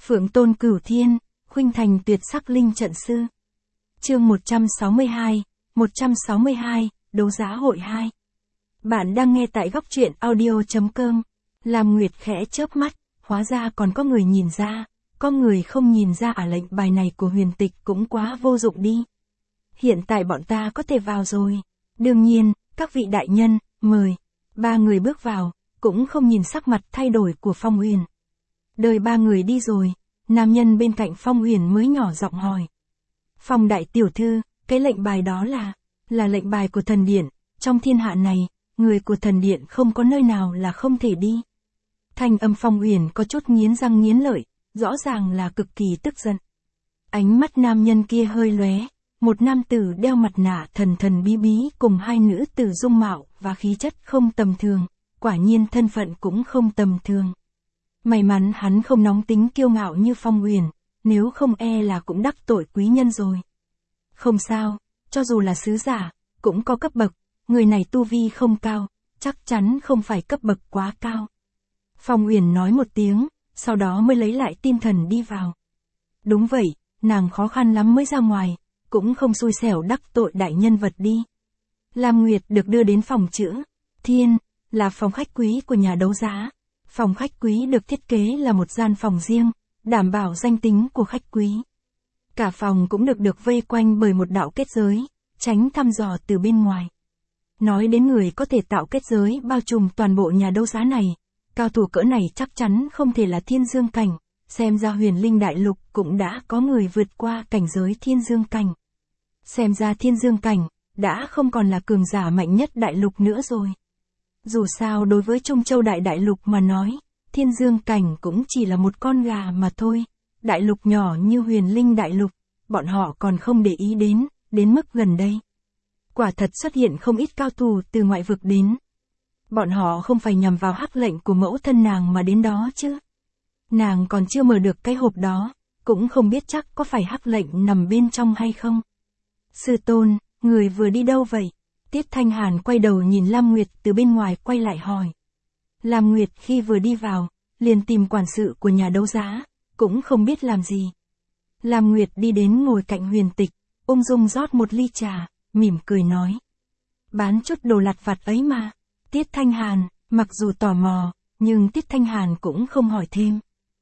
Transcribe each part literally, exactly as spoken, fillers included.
Phượng tôn cửu thiên, khuynh thành tuyệt sắc linh trận sư. Chương một trăm sáu mươi hai, một trăm sáu mươi hai, đấu giá hội hai. Bạn đang nghe tại góc truyện audio chấm com. Lam Nguyệt khẽ chớp mắt, hóa ra còn có người nhìn ra, có người không nhìn ra à, lệnh bài này của Huyền Tịch cũng quá vô dụng đi. Hiện tại bọn ta có thể vào rồi. Đương nhiên, các vị đại nhân, mời. Ba người bước vào, cũng không nhìn sắc mặt thay đổi của Phong Huyền. Đợi ba người đi rồi, nam nhân bên cạnh Phong Huyền mới nhỏ giọng hỏi. Phong đại tiểu thư, cái lệnh bài đó là, là lệnh bài của thần điện, trong thiên hạ này, người của thần điện không có nơi nào là không thể đi. Thanh âm Phong Huyền có chút nghiến răng nghiến lợi, rõ ràng là cực kỳ tức giận. Ánh mắt nam nhân kia hơi lóe, một nam tử đeo mặt nạ thần thần bí bí cùng hai nữ tử dung mạo và khí chất không tầm thường, quả nhiên thân phận cũng không tầm thường. May mắn hắn không nóng tính kiêu ngạo như Phong Huyền, nếu không e là cũng đắc tội quý nhân rồi. Không sao, cho dù là sứ giả, cũng có cấp bậc, người này tu vi không cao, chắc chắn không phải cấp bậc quá cao. Phong Huyền nói một tiếng, sau đó mới lấy lại tinh thần đi vào. Đúng vậy, nàng khó khăn lắm mới ra ngoài, cũng không xui xẻo đắc tội đại nhân vật đi. Lam Nguyệt được đưa đến phòng chữ Thiên, là phòng khách quý của nhà đấu giá. Phòng khách quý được thiết kế là một gian phòng riêng, đảm bảo danh tính của khách quý. Cả phòng cũng được được vây quanh bởi một đạo kết giới, tránh thăm dò từ bên ngoài. Nói đến người có thể tạo kết giới bao trùm toàn bộ nhà đấu giá này, cao thủ cỡ này chắc chắn không thể là thiên dương cảnh, xem ra Huyền Linh Đại Lục cũng đã có người vượt qua cảnh giới thiên dương cảnh. Xem ra thiên dương cảnh, đã không còn là cường giả mạnh nhất đại lục nữa rồi. Dù sao đối với Trung Châu Đại Đại Lục mà nói, thiên dương cảnh cũng chỉ là một con gà mà thôi. Đại lục nhỏ như Huyền Linh Đại Lục, bọn họ còn không để ý đến, đến mức gần đây. Quả thật xuất hiện không ít cao thủ từ ngoại vực đến. Bọn họ không phải nhằm vào hắc lệnh của mẫu thân nàng mà đến đó chứ. Nàng còn chưa mở được cái hộp đó, cũng không biết chắc có phải hắc lệnh nằm bên trong hay không. Sư tôn, người vừa đi đâu vậy? Tiết Thanh Hàn quay đầu nhìn Lam Nguyệt từ bên ngoài quay lại hỏi. Lam Nguyệt khi vừa đi vào, liền tìm quản sự của nhà đấu giá, cũng không biết làm gì. Lam Nguyệt đi đến ngồi cạnh Huyền Tịch, ung dung rót một ly trà, mỉm cười nói. Bán chút đồ lặt vặt ấy mà. Tiết Thanh Hàn, mặc dù tò mò, nhưng Tiết Thanh Hàn cũng không hỏi thêm.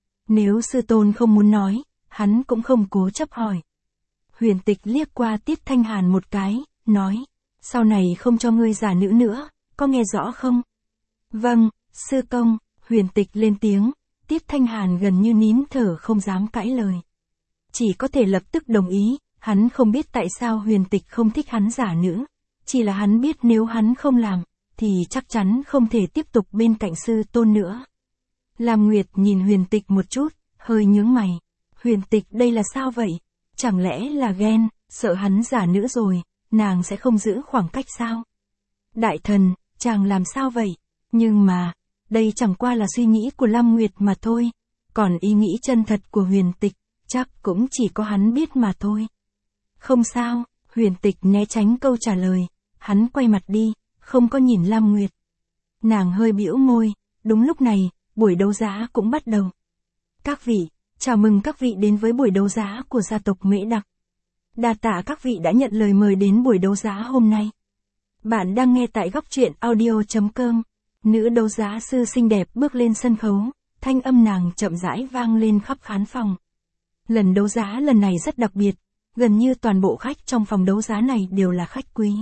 Nếu sư tôn không muốn nói, hắn cũng không cố chấp hỏi. Huyền Tịch liếc qua Tiết Thanh Hàn một cái, nói. Sau này không cho ngươi giả nữ nữa, có nghe rõ không? Vâng, sư công, Huyền Tịch lên tiếng, Tiết Thanh Hàn gần như nín thở không dám cãi lời. Chỉ có thể lập tức đồng ý, hắn không biết tại sao Huyền Tịch không thích hắn giả nữ, chỉ là hắn biết nếu hắn không làm, thì chắc chắn không thể tiếp tục bên cạnh sư tôn nữa. Lam Nguyệt nhìn Huyền Tịch một chút, hơi nhướng mày. Huyền Tịch đây là sao vậy? Chẳng lẽ là ghen, sợ hắn giả nữ rồi, nàng sẽ không giữ khoảng cách sao? Đại thần, chàng làm sao vậy? Nhưng mà, đây chẳng qua là suy nghĩ của Lam Nguyệt mà thôi, còn ý nghĩ chân thật của Huyền Tịch, chắc cũng chỉ có hắn biết mà thôi. Không sao, Huyền Tịch né tránh câu trả lời, hắn quay mặt đi, không có nhìn Lam Nguyệt. Nàng hơi bĩu môi, đúng lúc này, buổi đấu giá cũng bắt đầu. Các vị, chào mừng các vị đến với buổi đấu giá của gia tộc Mễ Đặc. Đa tạ các vị đã nhận lời mời đến buổi đấu giá hôm nay. Bạn đang nghe tại góc truyện audio chấm com. Nữ đấu giá sư xinh đẹp bước lên sân khấu, thanh âm nàng chậm rãi vang lên khắp khán phòng. Lần đấu giá lần này rất đặc biệt, gần như toàn bộ khách trong phòng đấu giá này đều là khách quý.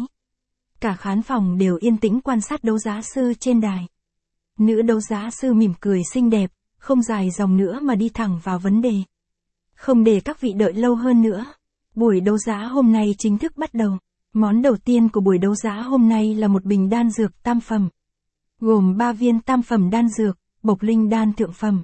Cả khán phòng đều yên tĩnh quan sát đấu giá sư trên đài. Nữ đấu giá sư mỉm cười xinh đẹp, không dài dòng nữa mà đi thẳng vào vấn đề. Không để các vị đợi lâu hơn nữa. Buổi đấu giá hôm nay chính thức bắt đầu. Món đầu tiên của buổi đấu giá hôm nay là một bình đan dược tam phẩm. Gồm ba viên tam phẩm đan dược, bộc linh đan thượng phẩm.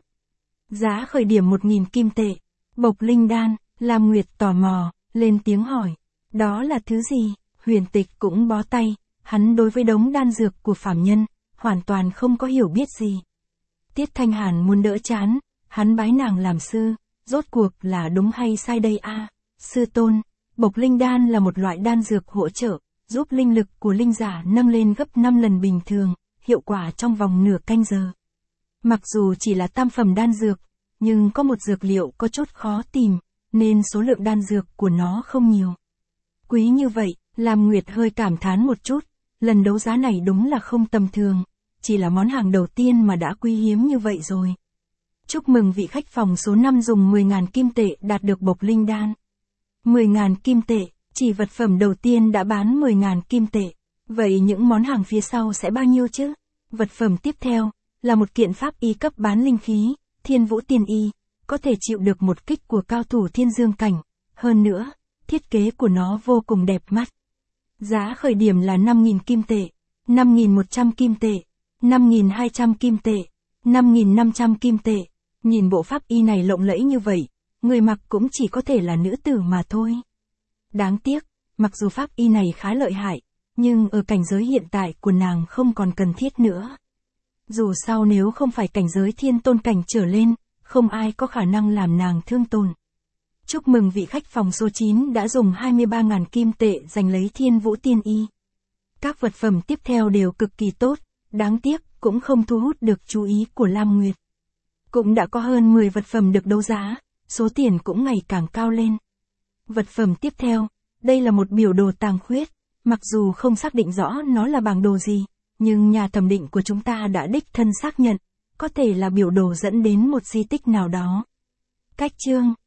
Giá khởi điểm một nghìn kim tệ. Bộc linh đan, Lam Nguyệt tò mò, lên tiếng hỏi. Đó là thứ gì? Huyền Tịch cũng bó tay, hắn đối với đống đan dược của phàm nhân, hoàn toàn không có hiểu biết gì. Tiết Thanh Hàn muốn đỡ chán, hắn bái nàng làm sư, rốt cuộc là đúng hay sai đây a? À? Sư tôn, bộc linh đan là một loại đan dược hỗ trợ, giúp linh lực của linh giả nâng lên gấp năm lần bình thường, hiệu quả trong vòng nửa canh giờ. Mặc dù chỉ là tam phẩm đan dược, nhưng có một dược liệu có chút khó tìm, nên số lượng đan dược của nó không nhiều. Quý như vậy, Lam Nguyệt hơi cảm thán một chút, lần đấu giá này đúng là không tầm thường, chỉ là món hàng đầu tiên mà đã quý hiếm như vậy rồi. Chúc mừng vị khách phòng số năm dùng mười nghìn kim tệ đạt được bộc linh đan. mười nghìn kim tệ, chỉ vật phẩm đầu tiên đã bán mười nghìn kim tệ. Vậy những món hàng phía sau sẽ bao nhiêu chứ? Vật phẩm tiếp theo, là một kiện pháp y cấp bán linh khí, Thiên Vũ Tiên Y, có thể chịu được một kích của cao thủ thiên dương cảnh. Hơn nữa, thiết kế của nó vô cùng đẹp mắt. Giá khởi điểm là năm nghìn kim tệ, năm nghìn một trăm kim tệ, năm nghìn hai trăm kim tệ, năm nghìn năm trăm kim tệ. Nhìn bộ pháp y này lộng lẫy như vậy, người mặc cũng chỉ có thể là nữ tử mà thôi. Đáng tiếc, mặc dù pháp y này khá lợi hại, nhưng ở cảnh giới hiện tại của nàng không còn cần thiết nữa. Dù sao nếu không phải cảnh giới thiên tôn cảnh trở lên, không ai có khả năng làm nàng thương tổn. Chúc mừng vị khách phòng số chín đã dùng hai mươi ba nghìn kim tệ giành lấy Thiên Vũ Tiên Y. Các vật phẩm tiếp theo đều cực kỳ tốt, đáng tiếc cũng không thu hút được chú ý của Lam Nguyệt. Cũng đã có hơn mười vật phẩm được đấu giá, số tiền cũng ngày càng cao lên. Vật phẩm tiếp theo, đây là một biểu đồ tàng khuyết, mặc dù không xác định rõ nó là bảng đồ gì, nhưng nhà thẩm định của chúng ta đã đích thân xác nhận, có thể là biểu đồ dẫn đến một di tích nào đó. Cách chương